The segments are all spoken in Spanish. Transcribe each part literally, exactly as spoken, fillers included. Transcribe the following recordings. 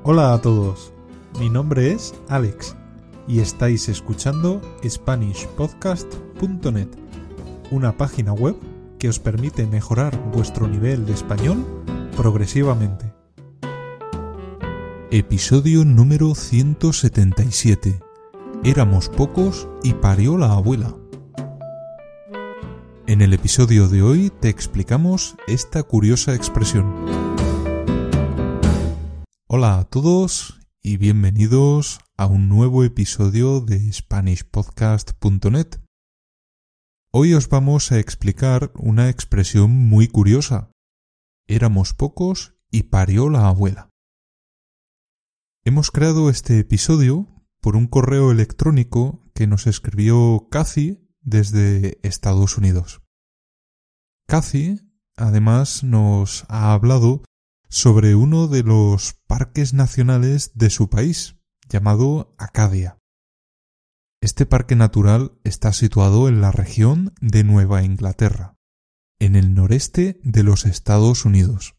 Hola a todos, mi nombre es Alex y estáis escuchando Spanish Podcast punto net, una página web que os permite mejorar vuestro nivel de español progresivamente. Episodio número ciento setenta y siete. Éramos pocos y parió la abuela. En el episodio de hoy te explicamos esta curiosa expresión. Hola a todos y bienvenidos a un nuevo episodio de Spanish Podcast punto net. Hoy os vamos a explicar una expresión muy curiosa. Éramos pocos y parió la abuela. Hemos creado este episodio por un correo electrónico que nos escribió Cathy desde Estados Unidos. Cathy, además, nos ha hablado sobre uno de los parques nacionales de su país, llamado Acadia. Este parque natural está situado en la región de Nueva Inglaterra, en el noreste de los Estados Unidos.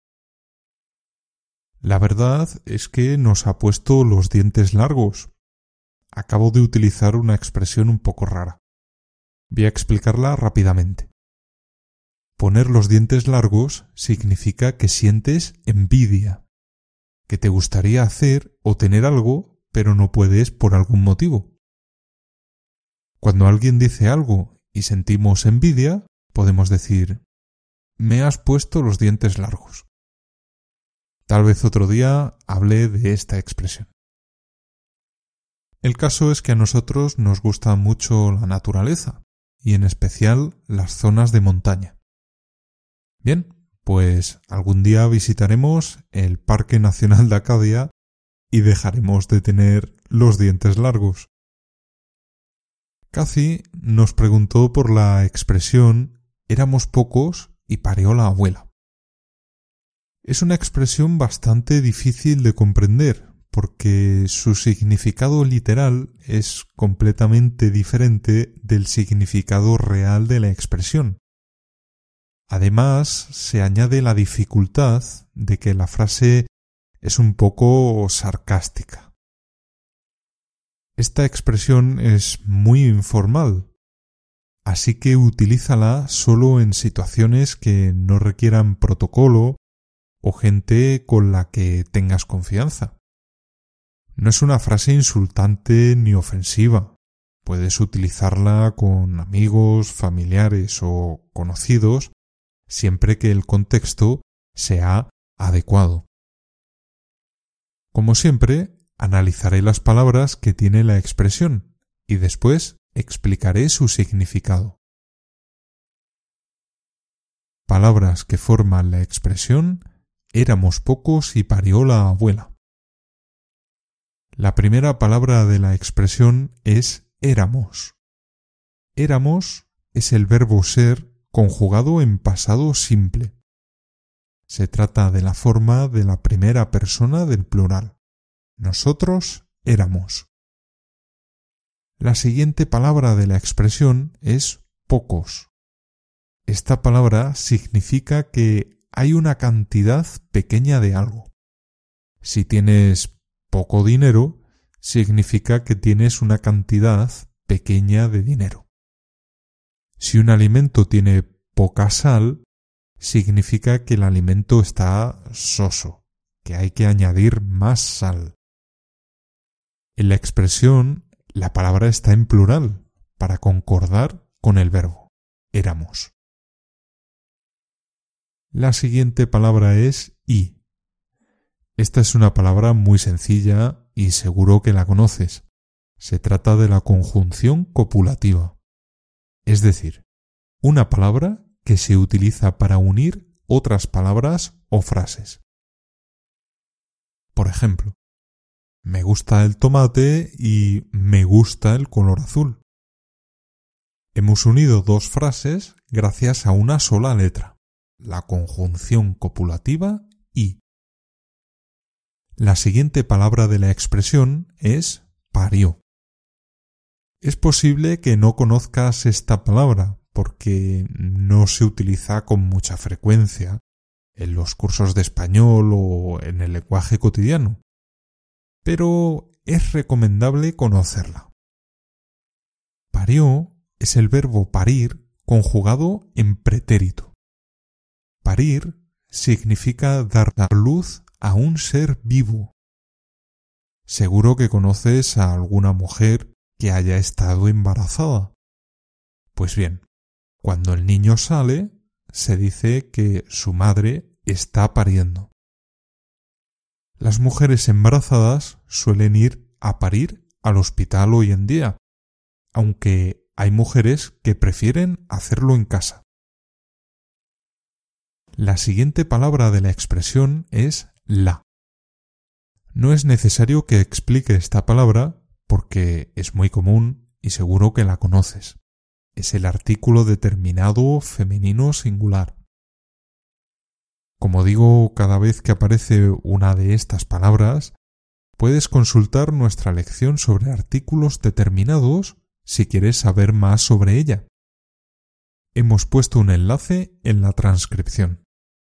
La verdad es que nos ha puesto los dientes largos. Acabo de utilizar una expresión un poco rara. Voy a explicarla rápidamente. Poner los dientes largos significa que sientes envidia, que te gustaría hacer o tener algo, pero no puedes por algún motivo. Cuando alguien dice algo y sentimos envidia, podemos decir: me has puesto los dientes largos. Tal vez otro día hable de esta expresión. El caso es que a nosotros nos gusta mucho la naturaleza, y en especial las zonas de montaña. Bien, pues algún día visitaremos el Parque Nacional de Acadia y dejaremos de tener los dientes largos. Cathy nos preguntó por la expresión éramos pocos y parió la abuela. Es una expresión bastante difícil de comprender porque su significado literal es completamente diferente del significado real de la expresión. Además, se añade la dificultad de que la frase es un poco sarcástica. Esta expresión es muy informal, así que utilízala solo en situaciones que no requieran protocolo o gente con la que tengas confianza. No es una frase insultante ni ofensiva. Puedes utilizarla con amigos, familiares o conocidos siempre que el contexto sea adecuado. Como siempre, analizaré las palabras que tiene la expresión y después explicaré su significado. Palabras que forman la expresión éramos pocos y parió la abuela. La primera palabra de la expresión es éramos. Éramos es el verbo ser conjugado en pasado simple. Se trata de la forma de la primera persona del plural. Nosotros éramos. La siguiente palabra de la expresión es pocos. Esta palabra significa que hay una cantidad pequeña de algo. Si tienes poco dinero, significa que tienes una cantidad pequeña de dinero. Si un alimento tiene poca sal, significa que el alimento está soso, que hay que añadir más sal. En la expresión, la palabra está en plural, para concordar con el verbo. Éramos. La siguiente palabra es y. Esta es una palabra muy sencilla y seguro que la conoces. Se trata de la conjunción copulativa. Es decir, una palabra que se utiliza para unir otras palabras o frases. Por ejemplo, me gusta el tomate y me gusta el color azul. Hemos unido dos frases gracias a una sola letra. La conjunción copulativa y. La siguiente palabra de la expresión es parió. Es posible que no conozcas esta palabra porque no se utiliza con mucha frecuencia en los cursos de español o en el lenguaje cotidiano. pero es recomendable conocerla. Parió es el verbo parir conjugado en pretérito. Parir significa dar luz a un ser vivo. Seguro que conoces a alguna mujer que haya estado embarazada. Pues bien, cuando el niño sale, se dice que su madre está pariendo. Las mujeres embarazadas suelen ir a parir al hospital hoy en día, aunque hay mujeres que prefieren hacerlo en casa. La siguiente palabra de la expresión es la. No es necesario que explique esta palabra porque es muy común y seguro que la conoces. Es el artículo determinado femenino singular. Como digo cada vez que aparece una de estas palabras, puedes consultar nuestra lección sobre artículos determinados si quieres saber más sobre ella. Hemos puesto un enlace en la transcripción.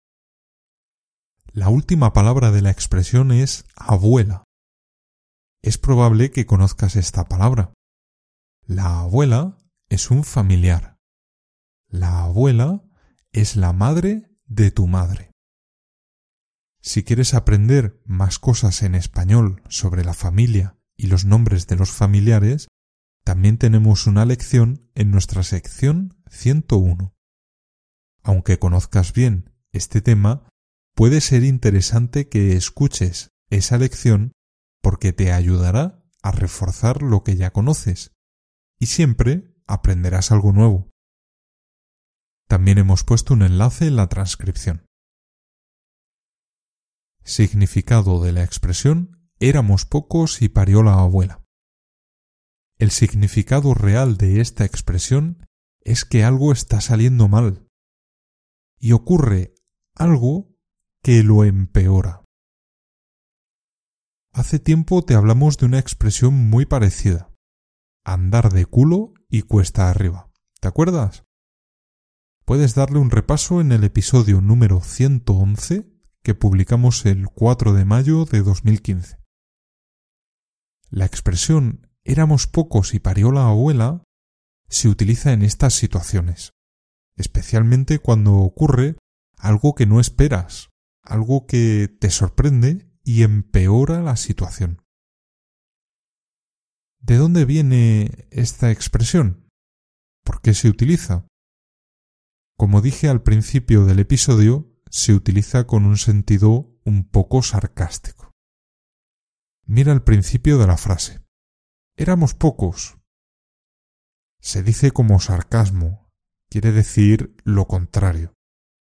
La última palabra de la expresión es abuela. Es probable que conozcas esta palabra. La abuela es un familiar. La abuela es la madre de tu madre. Si quieres aprender más cosas en español sobre la familia y los nombres de los familiares, también tenemos una lección en nuestra sección ciento uno. Aunque conozcas bien este tema, puede ser interesante que escuches esa lección porque te ayudará a reforzar lo que ya conoces y siempre aprenderás algo nuevo. También hemos puesto un enlace en la transcripción. Significado de la expresión éramos pocos y parió la abuela. El significado real de esta expresión es que algo está saliendo mal y ocurre algo que lo empeora. Hace tiempo te hablamos de una expresión muy parecida: andar de culo y cuesta arriba. ¿Te acuerdas? Puedes darle un repaso en el episodio número ciento once que publicamos el cuatro de mayo de dos mil quince. La expresión éramos pocos y parió la abuela se utiliza en estas situaciones, especialmente cuando ocurre algo que no esperas, algo que te sorprende y empeora la situación. ¿De dónde viene esta expresión? ¿Por qué se utiliza? Como dije al principio del episodio, se utiliza con un sentido un poco sarcástico. Mira el principio de la frase. Éramos pocos. Se dice como sarcasmo, quiere decir lo contrario.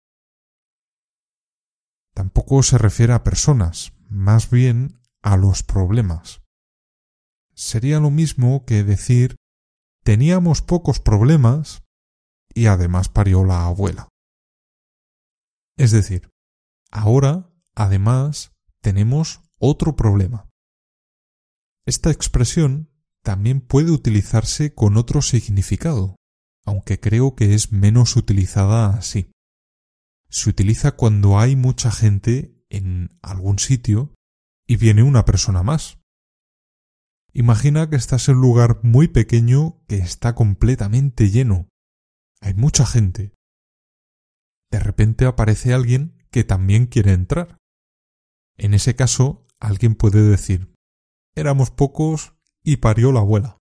Tampoco se refiere a personas, más bien a los problemas. Sería lo mismo que decir teníamos pocos problemas y además parió la abuela. Es decir, ahora, además, tenemos otro problema. Esta expresión también puede utilizarse con otro significado, aunque creo que es menos utilizada así. Se utiliza cuando hay mucha gente en algún sitio y viene una persona más. Imagina que estás en un lugar muy pequeño que está completamente lleno. Hay mucha gente. De repente aparece alguien que también quiere entrar. En ese caso, alguien puede decir: éramos pocos y parió la abuela.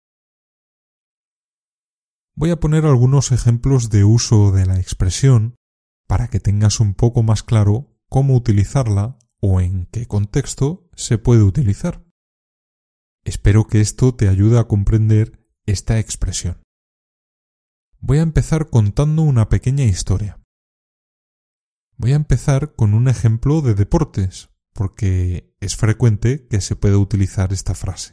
Voy a poner algunos ejemplos de uso de la expresión para que tengas un poco más claro cómo utilizarla o en qué contexto se puede utilizar. Espero que esto te ayude a comprender esta expresión. Voy a empezar contando una pequeña historia. Voy a empezar con un ejemplo de deportes, porque es frecuente que se pueda utilizar esta frase.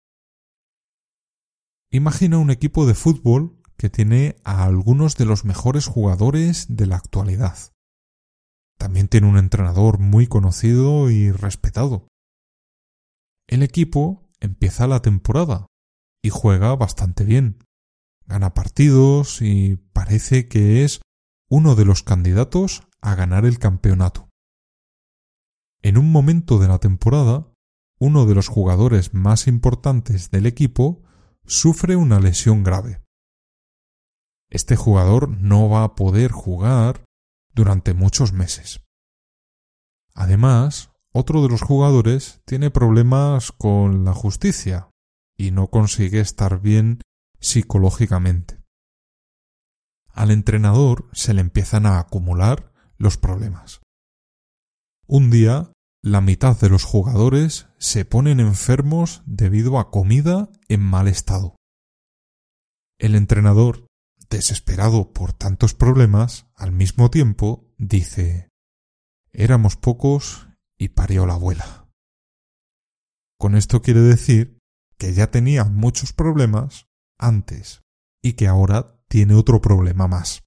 Imagina un equipo de fútbol que tiene a algunos de los mejores jugadores de la actualidad. También tiene un entrenador muy conocido y respetado. El equipo empieza la temporada y juega bastante bien. Gana partidos y parece que es uno de los candidatos a ganar el campeonato. En un momento de la temporada, uno de los jugadores más importantes del equipo sufre una lesión grave. Este jugador no va a poder jugar durante muchos meses. Además, otro de los jugadores tiene problemas con la justicia y no consigue estar bien psicológicamente. Al entrenador se le empiezan a acumular los problemas. Un día, la mitad de los jugadores se ponen enfermos debido a comida en mal estado. El entrenador, desesperado por tantos problemas, al mismo tiempo dice: «Éramos pocos y parió la abuela». Con esto quiere decir que ya tenía muchos problemas antes y que ahora tiene otro problema más.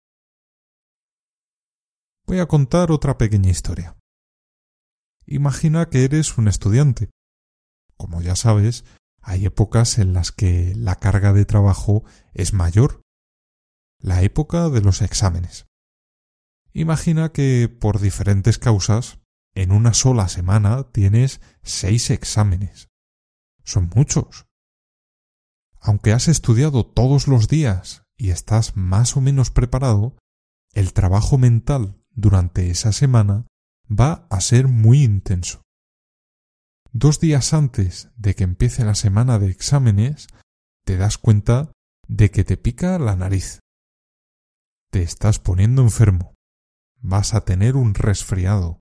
Voy a contar otra pequeña historia. Imagina que eres un estudiante. Como ya sabes, hay épocas en las que la carga de trabajo es mayor. La época de los exámenes. Imagina que por diferentes causas, en una sola semana tienes seis exámenes. Son muchos. Aunque has estudiado todos los días y estás más o menos preparado, el trabajo mental durante esa semana va a ser muy intenso. Dos días antes de que empiece la semana de exámenes, te das cuenta de que te pica la nariz. Te estás poniendo enfermo. Vas a tener un resfriado.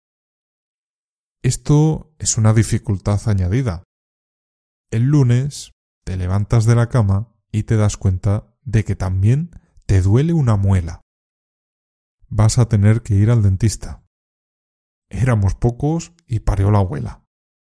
Esto es una dificultad añadida. El lunes te levantas de la cama y te das cuenta de que también te duele una muela. Vas a tener que ir al dentista. Éramos pocos y parió la abuela.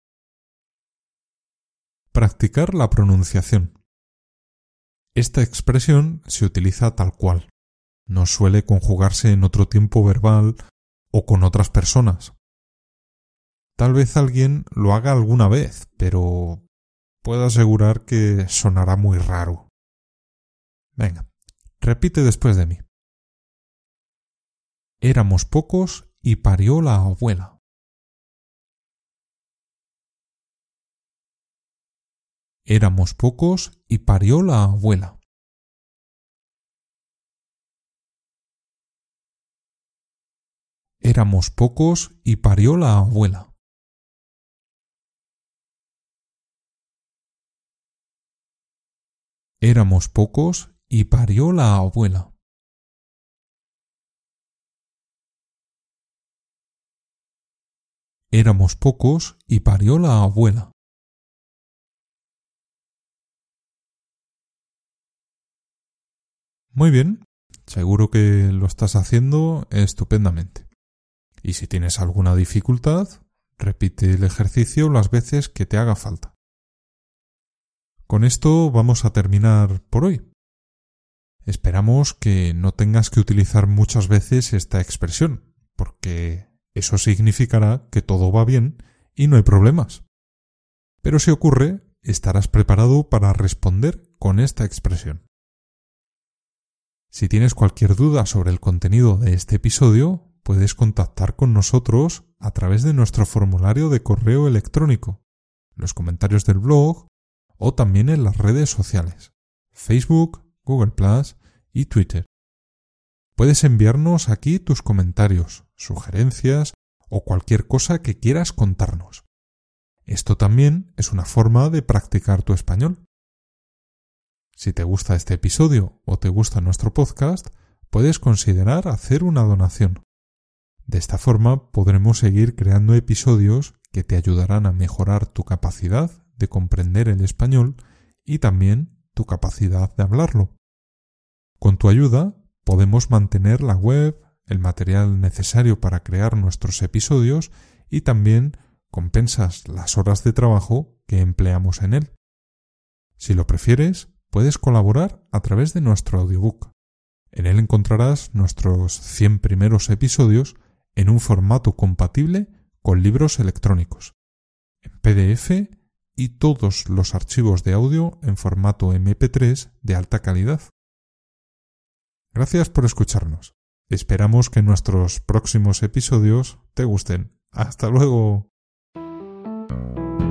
Practicar la pronunciación. Esta expresión se utiliza tal cual. No suele conjugarse en otro tiempo verbal o con otras personas. Tal vez alguien lo haga alguna vez, pero puedo asegurar que sonará muy raro. Venga, repite después de mí. Éramos pocos y parió la abuela. Éramos pocos y parió la abuela. Éramos pocos y parió la abuela. Éramos pocos y parió la abuela. Éramos pocos y parió la abuela. Muy bien, seguro que lo estás haciendo estupendamente. Y si tienes alguna dificultad, repite el ejercicio las veces que te haga falta. Con esto vamos a terminar por hoy. Esperamos que no tengas que utilizar muchas veces esta expresión, porque eso significará que todo va bien y no hay problemas. Pero si ocurre, estarás preparado para responder con esta expresión. Si tienes cualquier duda sobre el contenido de este episodio, puedes contactar con nosotros a través de nuestro formulario de correo electrónico, los comentarios del blog o también en las redes sociales, Facebook, Google plus y Twitter. Puedes enviarnos aquí tus comentarios, sugerencias o cualquier cosa que quieras contarnos. Esto también es una forma de practicar tu español. Si te gusta este episodio o te gusta nuestro podcast, puedes considerar hacer una donación. De esta forma podremos seguir creando episodios que te ayudarán a mejorar tu capacidad de comprender el español y también tu capacidad de hablarlo. Con tu ayuda podemos mantener la web, el material necesario para crear nuestros episodios y también compensas las horas de trabajo que empleamos en él. Si lo prefieres, puedes colaborar a través de nuestro audiobook. En él encontrarás nuestros cien primeros episodios en un formato compatible con libros electrónicos, en P D F y todos los archivos de audio en formato eme pe tres de alta calidad. Gracias por escucharnos. Esperamos que nuestros próximos episodios te gusten. ¡Hasta luego!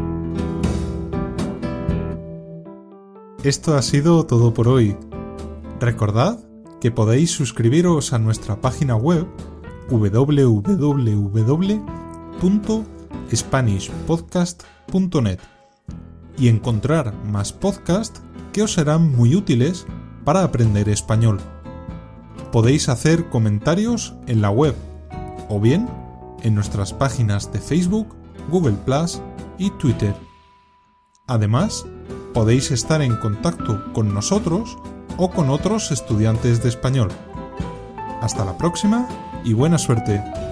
Esto ha sido todo por hoy. Recordad que podéis suscribiros a nuestra página web doble u doble u doble u punto spanish podcast punto net y encontrar más podcasts que os serán muy útiles para aprender español. Podéis hacer comentarios en la web o bien en nuestras páginas de Facebook, Google plus y Twitter. Además, podéis estar en contacto con nosotros o con otros estudiantes de español. Hasta la próxima y buena suerte.